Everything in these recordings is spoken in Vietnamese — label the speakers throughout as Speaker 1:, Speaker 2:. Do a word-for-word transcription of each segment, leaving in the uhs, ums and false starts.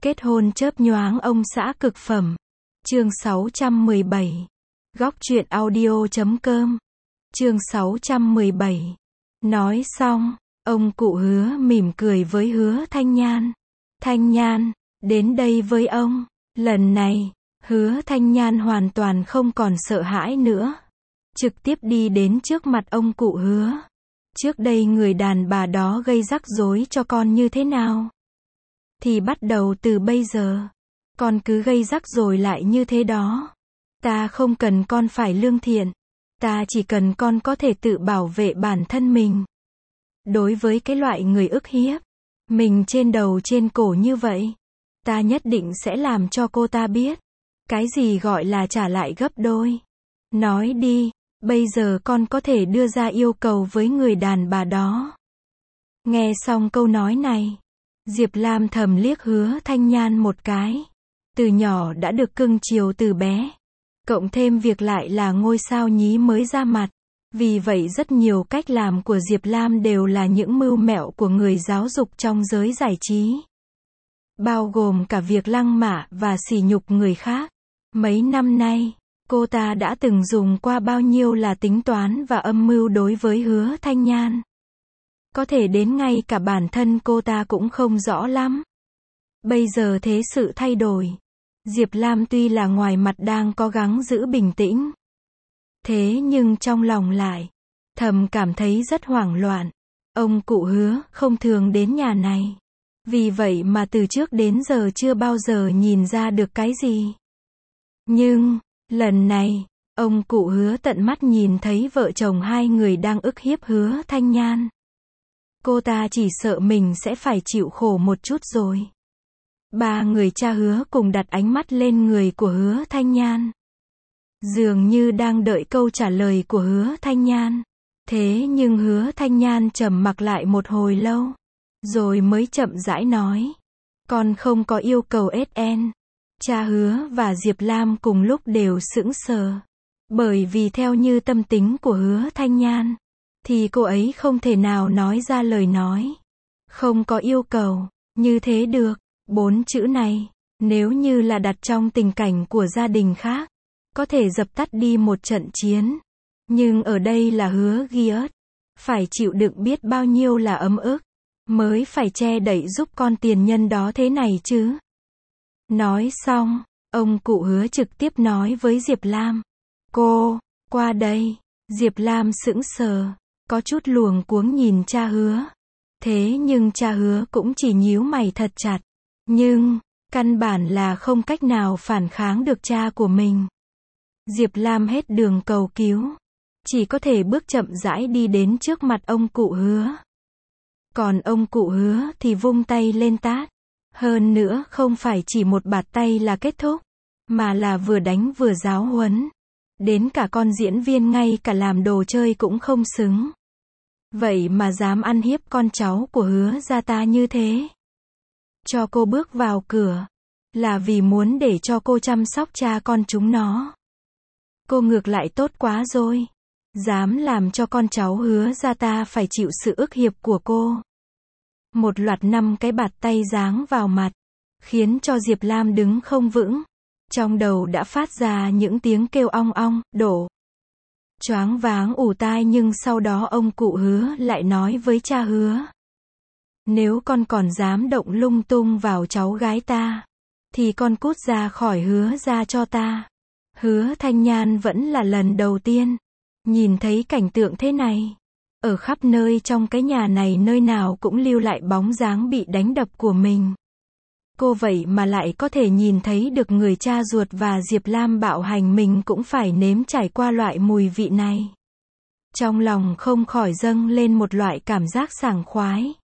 Speaker 1: Kết hôn chớp nhoáng ông xã cực phẩm. Chương sáu trăm mười bảy. Góc truyện audio chấm com. Chương sáu trăm mười bảy. Nói xong, ông cụ Hứa mỉm cười với Hứa Thanh Nhan. Thanh Nhan, đến đây với ông. Lần này, Hứa Thanh Nhan hoàn toàn không còn sợ hãi nữa. Trực tiếp đi đến trước mặt ông cụ Hứa. Trước đây người đàn bà đó gây rắc rối cho con như thế nào? Thì bắt đầu từ bây giờ, con cứ gây rắc rồi lại như thế đó. Ta không cần con phải lương thiện. Ta chỉ cần con có thể tự bảo vệ bản thân mình. Đối với cái loại người ức hiếp mình trên đầu trên cổ như vậy, ta nhất định sẽ làm cho cô ta biết cái gì gọi là trả lại gấp đôi. Nói đi, bây giờ con có thể đưa ra yêu cầu với người đàn bà đó. Nghe xong câu nói này, Diệp Lam thầm liếc Hứa Thanh Nhan một cái. Từ nhỏ đã được cưng chiều từ bé, cộng thêm việc lại là ngôi sao nhí mới ra mặt. Vì vậy rất nhiều cách làm của Diệp Lam đều là những mưu mẹo của người giáo dục trong giới giải trí. Bao gồm cả việc lăng mạ và sỉ nhục người khác. Mấy năm nay, cô ta đã từng dùng qua bao nhiêu là tính toán và âm mưu đối với Hứa Thanh Nhan. Có thể đến ngay cả bản thân cô ta cũng không rõ lắm. Bây giờ thế sự thay đổi. Diệp Lam tuy là ngoài mặt đang cố gắng giữ bình tĩnh, thế nhưng trong lòng lại thầm cảm thấy rất hoảng loạn. Ông cụ Hứa không thường đến nhà này. Vì vậy mà từ trước đến giờ chưa bao giờ nhìn ra được cái gì. Nhưng, lần này, ông cụ Hứa tận mắt nhìn thấy vợ chồng hai người đang ức hiếp Hứa Thanh Nhan. Cô ta chỉ sợ mình sẽ phải chịu khổ một chút rồi. Ba người cha Hứa cùng đặt ánh mắt lên người của Hứa Thanh Nhan, dường như đang đợi câu trả lời của Hứa Thanh Nhan. Thế nhưng Hứa Thanh Nhan trầm mặc lại một hồi lâu, rồi mới chậm rãi nói. Con không có yêu cầu ét en. Cha Hứa và Diệp Lam cùng lúc đều sững sờ. Bởi vì theo như tâm tính của Hứa Thanh Nhan, thì cô ấy không thể nào nói ra lời nói không có yêu cầu như thế được. Bốn chữ này, nếu như là đặt trong tình cảnh của gia đình khác, có thể dập tắt đi một trận chiến. Nhưng ở đây là Hứa Ghi Ất, phải chịu đựng biết bao nhiêu là ấm ức, mới phải che đậy giúp con tiền nhân đó thế này chứ. Nói xong, ông cụ Hứa trực tiếp nói với Diệp Lam. Cô, qua đây. Diệp Lam sững sờ, có chút luống cuống nhìn cha Hứa. Thế nhưng cha Hứa cũng chỉ nhíu mày thật chặt. Nhưng, căn bản là không cách nào phản kháng được cha của mình. Diệp Lam hết đường cầu cứu, chỉ có thể bước chậm rãi đi đến trước mặt ông cụ Hứa. Còn ông cụ Hứa thì vung tay lên tát. Hơn nữa không phải chỉ một bạt tay là kết thúc, mà là vừa đánh vừa giáo huấn. Đến cả con diễn viên ngay cả làm đồ chơi cũng không xứng. Vậy mà dám ăn hiếp con cháu của Hứa gia ta như thế. Cho cô bước vào cửa, là vì muốn để cho cô chăm sóc cha con chúng nó. Cô ngược lại tốt quá rồi. Dám làm cho con cháu Hứa gia ta phải chịu sự ức hiếp của cô. Một loạt năm cái bạt tay giáng vào mặt, khiến cho Diệp Lam đứng không vững. Trong đầu đã phát ra những tiếng kêu ong ong, đổ. Choáng váng ù tai, nhưng sau đó ông cụ Hứa lại nói với cha Hứa. Nếu con còn dám động lung tung vào cháu gái ta, thì con cút ra khỏi Hứa gia cho ta. Hứa Thanh Nhan vẫn là lần đầu tiên nhìn thấy cảnh tượng thế này. Ở khắp nơi trong cái nhà này nơi nào cũng lưu lại bóng dáng bị đánh đập của mình. Cô vậy mà lại có thể nhìn thấy được người cha ruột và Diệp Lam bạo hành mình cũng phải nếm trải qua loại mùi vị này. Trong lòng không khỏi dâng lên một loại cảm giác sảng khoái.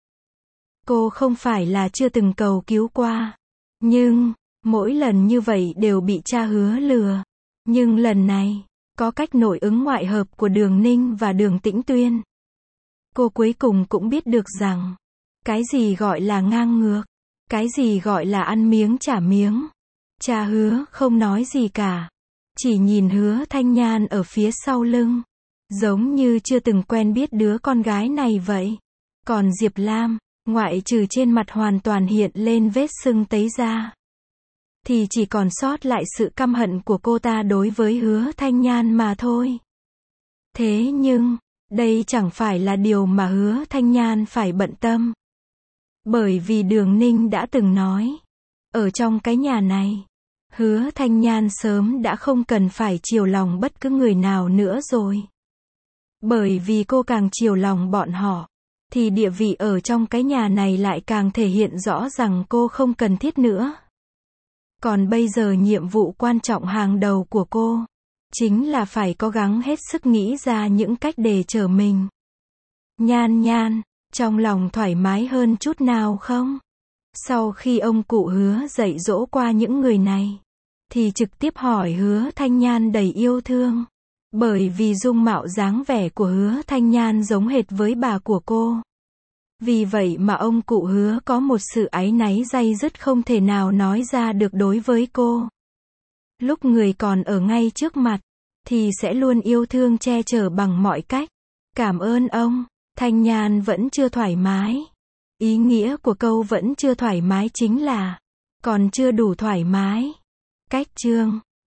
Speaker 1: Cô không phải là chưa từng cầu cứu qua, nhưng mỗi lần như vậy đều bị cha Hứa lừa. Nhưng lần này, có cách nội ứng ngoại hợp của Đường Ninh và Đường Tĩnh Tuyên, cô cuối cùng cũng biết được rằng, cái gì gọi là ngang ngược, cái gì gọi là ăn miếng trả miếng. Cha Hứa không nói gì cả, chỉ nhìn Hứa Thanh Nhan ở phía sau lưng, giống như chưa từng quen biết đứa con gái này vậy. Còn Diệp Lam, Ngoại trừ trên mặt hoàn toàn hiện lên vết sưng tấy ra, thì chỉ còn sót lại sự căm hận của cô ta đối với Hứa Thanh Nhan mà thôi. Thế nhưng, đây chẳng phải là điều mà Hứa Thanh Nhan phải bận tâm. Bởi vì Đường Ninh đã từng nói, ở trong cái nhà này, Hứa Thanh Nhan sớm đã không cần phải chiều lòng bất cứ người nào nữa rồi. Bởi vì cô càng chiều lòng bọn họ, thì địa vị ở trong cái nhà này lại càng thể hiện rõ rằng cô không cần thiết nữa. Còn bây giờ nhiệm vụ quan trọng hàng đầu của cô, chính là phải cố gắng hết sức nghĩ ra những cách để trở mình. Nhan Nhan, trong lòng thoải mái hơn chút nào không? Sau khi ông cụ Hứa dạy dỗ qua những người này, thì trực tiếp hỏi Hứa Thanh Nhan đầy yêu thương. Bởi vì dung mạo dáng vẻ của Hứa Thanh Nhan giống hệt với bà của cô. Vì vậy mà ông cụ Hứa có một sự áy náy day dứt không thể nào nói ra được đối với cô. Lúc người còn ở ngay trước mặt, thì sẽ luôn yêu thương che chở bằng mọi cách. Cảm ơn ông. Thanh Nhan vẫn chưa thoải mái. Ý nghĩa của câu vẫn chưa thoải mái chính là còn chưa đủ thoải mái. Cách chương